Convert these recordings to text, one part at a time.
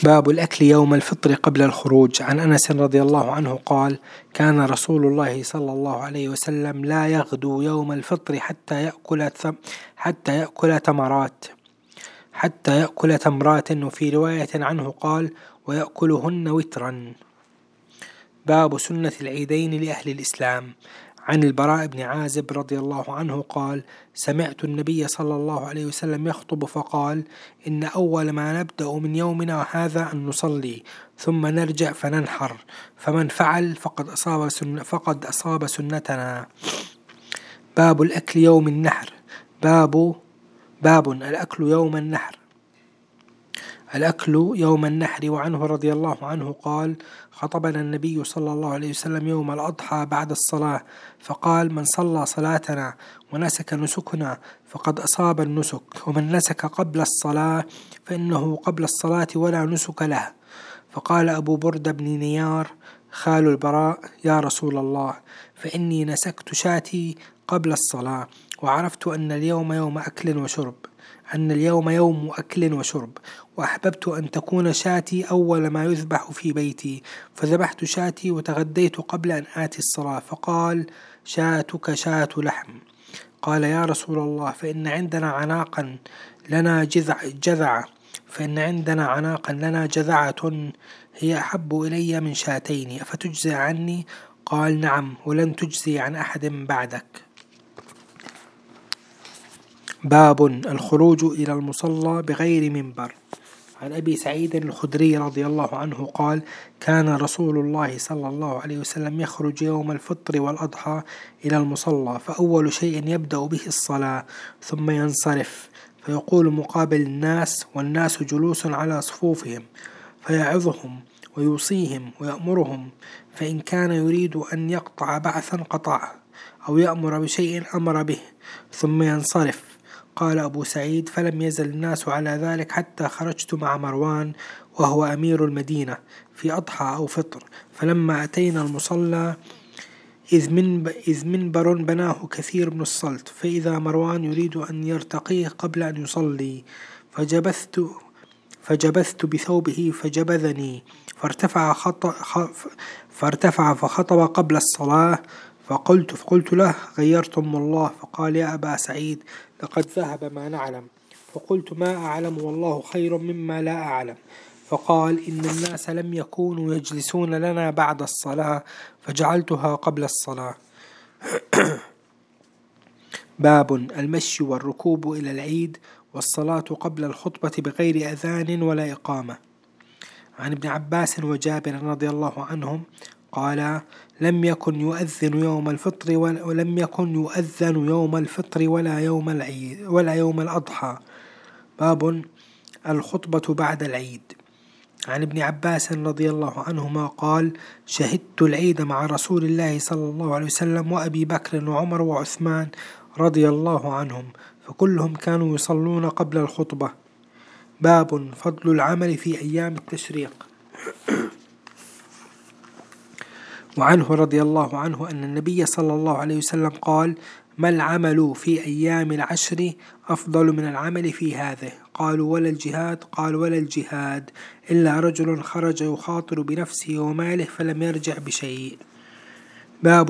باب الأكل يوم الفطر قبل الخروج. عن أنس رضي الله عنه قال: كان رسول الله صلى الله عليه وسلم لا يغدو يوم الفطر حتى يأكل تمرات، وفي رواية عنه قال: ويأكلهن وترا. باب سنة العيدين لأهل الإسلام. عن البراء بن عازب رضي الله عنه قال: سمعت النبي صلى الله عليه وسلم يخطب فقال: إن أول ما نبدأ من يومنا هذا أن نصلي، ثم نرجع فننحر، فمن فعل فقد أصاب سنتنا. باب الأكل يوم النحر. باب الأكل يوم النحر. الأكل يوم النحر. وعنه رضي الله عنه قال: خطبنا النبي صلى الله عليه وسلم يوم الأضحى بعد الصلاة فقال: من صلى صلاتنا ونسك نسكنا فقد أصاب النسك، ومن نسك قبل الصلاة فإنه قبل الصلاة ولا نسك له. فقال أبو بردة بن نيار خال البراء: يا رسول الله، فإني نسكت شاتي قبل الصلاة، وعرفت أن اليوم يوم أكل وشرب، وأحببت أن تكون شاتي أول ما يذبح في بيتي، فذبحت شاتي وتغديت قبل أن آتي الصلاة. فقال: شاتك شاة لحم. قال: يا رسول الله، فإن عندنا عناقا لنا جذعة هي أحب إلي من شاتين، أفتجزي عني؟ قال: نعم، ولن تجزي عن أحد بعدك. باب الخروج إلى المصلى بغير منبر. عن أبي سعيد الخدري رضي الله عنه قال: كان رسول الله صلى الله عليه وسلم يخرج يوم الفطر والأضحى إلى المصلى، فأول شيء يبدأ به الصلاة، ثم ينصرف فيقول مقابل الناس والناس جلوس على صفوفهم، فيعظهم ويوصيهم ويأمرهم، فإن كان يريد أن يقطع بعثا قطعه، أو يأمر بشيء أمر به، ثم ينصرف. قال أبو سعيد: فلم يزل الناس على ذلك حتى خرجت مع مروان وهو أمير المدينة في أضحى أو فطر، فلما أتينا المصلى إذ منبر بناه كثير من الصلت، فإذا مروان يريد أن يرتقيه قبل أن يصلي، فجبثت بثوبه فجبذني، فارتفع فخطب قبل الصلاة، فقلت له: غيرتم الله؟ فقال: يا أبا سعيد، لقد ذهب ما نعلم. فقلت: ما أعلم والله خير مما لا أعلم. فقال: إن الناس لم يكونوا يجلسون لنا بعد الصلاة، فجعلتها قبل الصلاة. باب المشي والركوب إلى العيد والصلاة قبل الخطبة بغير أذان ولا إقامة. عن ابن عباس وجابر رضي الله عنهم قال: لم يكن يؤذن يوم الفطر ولا يوم الأضحى. باب الخطبة بعد العيد. عن ابن عباس رضي الله عنهما قال: شهدت العيد مع رسول الله صلى الله عليه وسلم وأبي بكر وعمر وعثمان رضي الله عنهم، فكلهم كانوا يصلون قبل الخطبة. باب فضل العمل في أيام التشريق. وعنه رضي الله عنه أن النبي صلى الله عليه وسلم قال: ما العمل في أيام العشر أفضل من العمل في هذه؟ قالوا: ولا الجهاد؟ قال: ولا الجهاد إلا رجل خرج يخاطر بنفسه وماله فلم يرجع بشيء. باب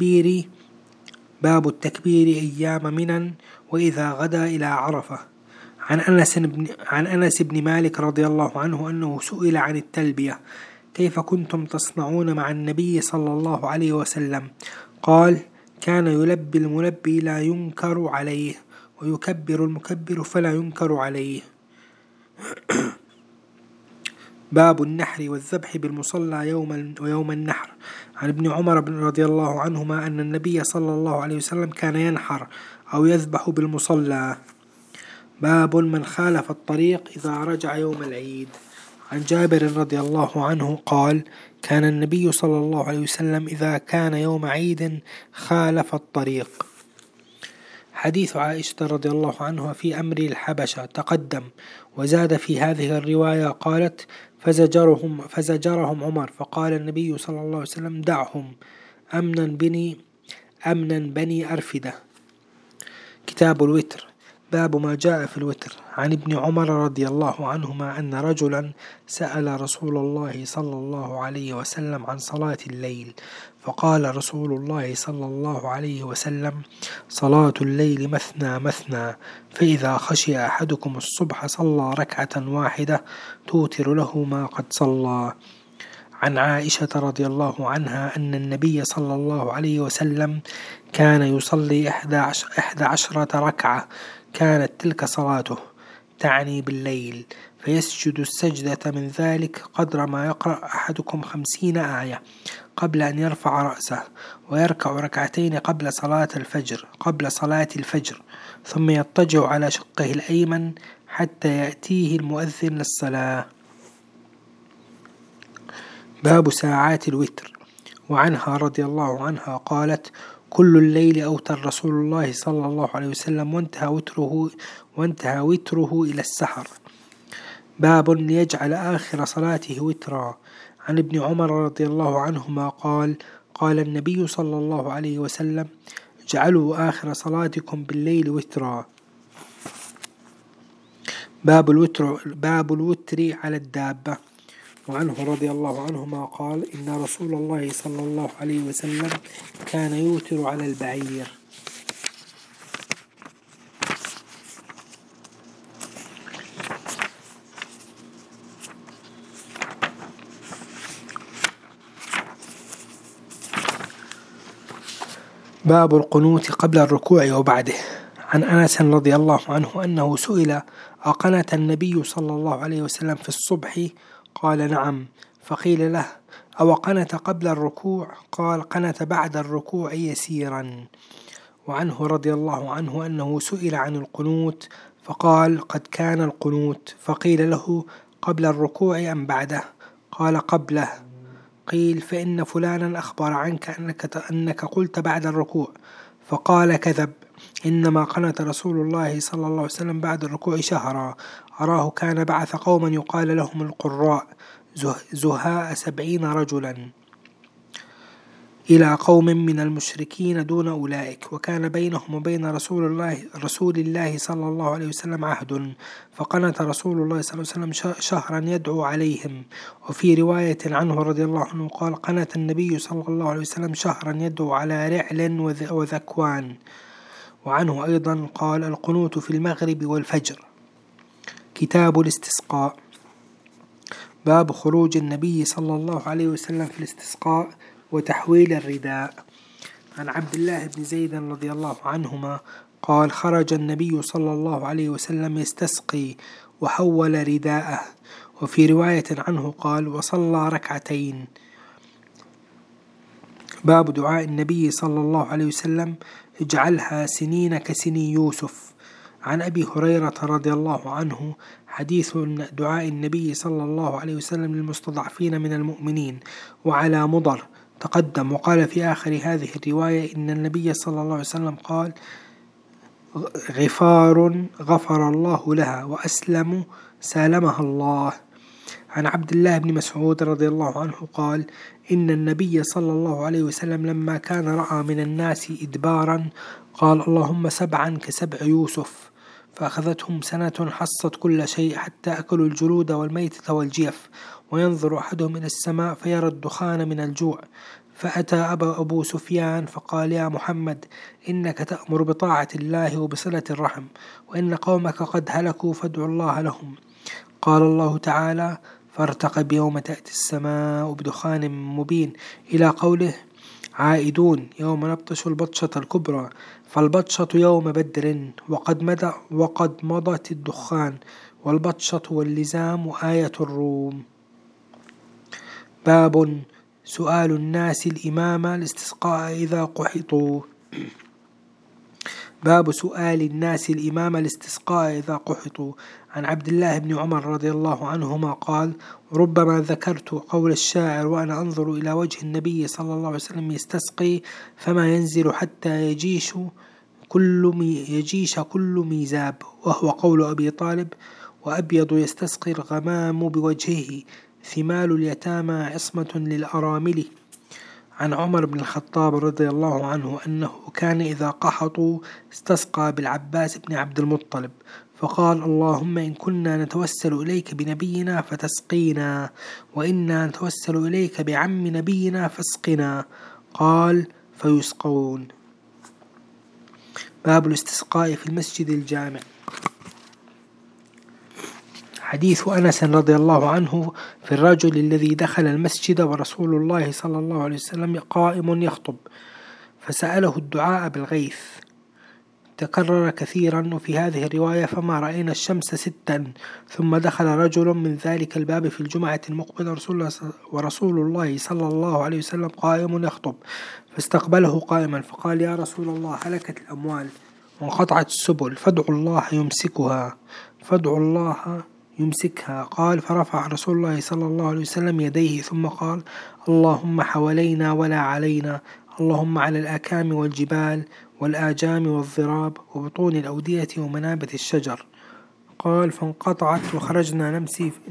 التكبير أيام منى وإذا غدا إلى عرفة. عن أنس بن مالك رضي الله عنه أنه سئل عن التلبية: كيف كنتم تصنعون مع النبي صلى الله عليه وسلم؟ قال: كان يلبي الملبي لا ينكر عليه، ويكبر المكبر فلا ينكر عليه. باب النحر والذبح بالمصلى يوم النحر. عن ابن عمر رضي الله عنهما أن النبي صلى الله عليه وسلم كان ينحر أو يذبح بالمصلى. باب من خالف الطريق إذا رجع يوم العيد. عن جابر رضي الله عنه قال: كان النبي صلى الله عليه وسلم إذا كان يوم عيد خالف الطريق. حديث عائشة رضي الله عنها في أمر الحبشة تقدم، وزاد في هذه الرواية قالت: فزجرهم عمر، فقال النبي صلى الله عليه وسلم: دعهم، أمنا بني أرفدة. كتاب الوتر. باب ما جاء في الوتر. عن ابن عمر رضي الله عنهما أن رجلا سأل رسول الله صلى الله عليه وسلم عن صلاة الليل، فقال رسول الله صلى الله عليه وسلم: صلاة الليل مثنى مثنى، فإذا خشي أحدكم الصبح صلى ركعة واحدة توتر له ما قد صلى. عن عائشة رضي الله عنها أن النبي صلى الله عليه وسلم كان يصلي 11 ركعة، كانت تلك صلاته، تعني بالليل، فيسجد السجدة من ذلك قدر ما يقرأ أحدكم 50 آية قبل أن يرفع رأسه، ويركع ركعتين قبل صلاة الفجر، ثم يضطجع على شقه الأيمن حتى يأتيه المؤذن للصلاة. باب ساعات الوتر. وعنها رضي الله عنها قالت: كل الليل أوتر رسول الله صلى الله عليه وسلم وانتهى وتره إلى السحر. باب ليجعل آخر صلاته وترا. عن ابن عمر رضي الله عنهما قال: قال النبي صلى الله عليه وسلم: اجعلوا آخر صلاتكم بالليل وترا. باب الوتر على الدابة. وعنه رضي الله عنهما قال: إن رسول الله صلى الله عليه وسلم كان يوتر على البعير. باب القنوت قبل الركوع وبعده. عن أنس رضي الله عنه أنه سئل: أقنت النبي صلى الله عليه وسلم في الصبح؟ قال: نعم. فقيل له: أو قنت قبل الركوع؟ قال: قنت بعد الركوع يسيرا. وعنه رضي الله عنه أنه سئل عن القنوت فقال: قد كان القنوت. فقيل له: قبل الركوع أم بعده؟ قال: قبله. قيل: فإن فلانا أخبر عنك أنك قلت بعد الركوع. فقال: كذب، إنما قنت رسول الله صلى الله عليه وسلم بعد الركوع شهرا، أراه كان بعث قوما يقال لهم القراء، زهاء 70 رجلا، إلى قوم من المشركين دون أولئك، وكان بينهم وبين رسول الله صلى الله عليه وسلم عهد، فقنت رسول الله صلى الله عليه وسلم شهرا يدعو عليهم. وفي رواية عنه رضي الله عنه قال: قنت النبي صلى الله عليه وسلم شهرا يدعو على رعل وذكوان. وعنه أيضا قال: القنوت في المغرب والفجر. كتاب الاستسقاء. باب خروج النبي صلى الله عليه وسلم في الاستسقاء وتحويل الرداء. عن عبد الله بن زيد رضي الله عنهما قال: خرج النبي صلى الله عليه وسلم يستسقي وحول رداءه. وفي رواية عنه قال: وصلى ركعتين. باب دعاء النبي صلى الله عليه وسلم: اجعلها سنين كسني يوسف. عن أبي هريرة رضي الله عنه حديث دعاء النبي صلى الله عليه وسلم للمستضعفين من المؤمنين وعلى مضر تقدم. وقال في آخر هذه الرواية إن النبي صلى الله عليه وسلم قال: غفار غفر الله لها، وأسلم سالمها الله. عن عبد الله بن مسعود رضي الله عنه قال: إن النبي صلى الله عليه وسلم لما كان رأى من الناس إدبارا قال: اللهم 7 كسبع يوسف، فأخذتهم سنة حصت كل شيء حتى أكلوا الجلود والميتة والجيف، وينظر أحدهم إلى السماء فيرى الدخان من الجوع. فأتى أبو سفيان فقال: يا محمد، إنك تأمر بطاعة الله وبصلة الرحم، وإن قومك قد هلكوا فادعوا الله لهم. قال الله تعالى: فارتقب يوم تأتي السماء بدخان مبين، إلى قوله: عائدون يوم نبطش البطشة الكبرى، فالبطشة يوم بدر وقد مضت الدخان، والبطشة واللزام آية الروم. باب سؤال الناس الإمام الاستسقاء إذا قحطوا. باب سؤال الناس الإمام الاستسقاء إذا قحطوا. عن عبد الله بن عمر رضي الله عنهما قال: ربما ذكرت قول الشاعر وأنا أنظر إلى وجه النبي صلى الله عليه وسلم يستسقي، فما ينزل حتى يجيش كل ميزاب، وهو قول أبي طالب: وأبيض يستسقي الغمام بوجهه، ثمال اليتامى عصمة للأرامل. عن عمر بن الخطاب رضي الله عنه أنه كان إذا قحطوا استسقى بالعباس بن عبد المطلب فقال اللهم إن كنا نتوسل إليك بنبينا فتسقينا وإنا نتوسل إليك بعم نبينا فاسقنا قال فيسقون. باب الاستسقاء في المسجد الجامع. حديث أنس رضي الله عنه في الرجل الذي دخل المسجد ورسول الله صلى الله عليه وسلم قائم يخطب فسأله الدعاء بالغيث تكرر كثيرا. وفي هذه الرواية فما رأينا الشمس ستا ثم دخل رجل من ذلك الباب في الجمعة المقبلة ورسول الله صلى الله عليه وسلم قائم يخطب فاستقبله قائما فقال يا رسول الله هلكت الأموال وانقطعت السبل فادعوا الله يمسكها. قال فرفع رسول الله صلى الله عليه وسلم يديه ثم قال اللهم حوالينا ولا علينا اللهم على الأكام والجبال والآجام والضراب وبطون الأودية ومنابت الشجر. قال فانقطعت وخرجنا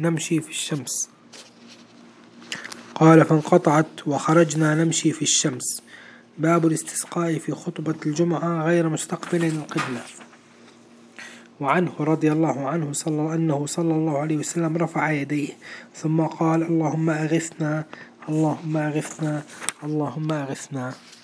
نمشي في الشمس. باب الاستسقاء في خطبة الجمعة غير مستقبل القبلة. وعنه رضي الله عنه أنه صلى الله عليه وسلم رفع يديه ثم قال اللهم أغثنا اللهم أغثنا اللهم أغثنا.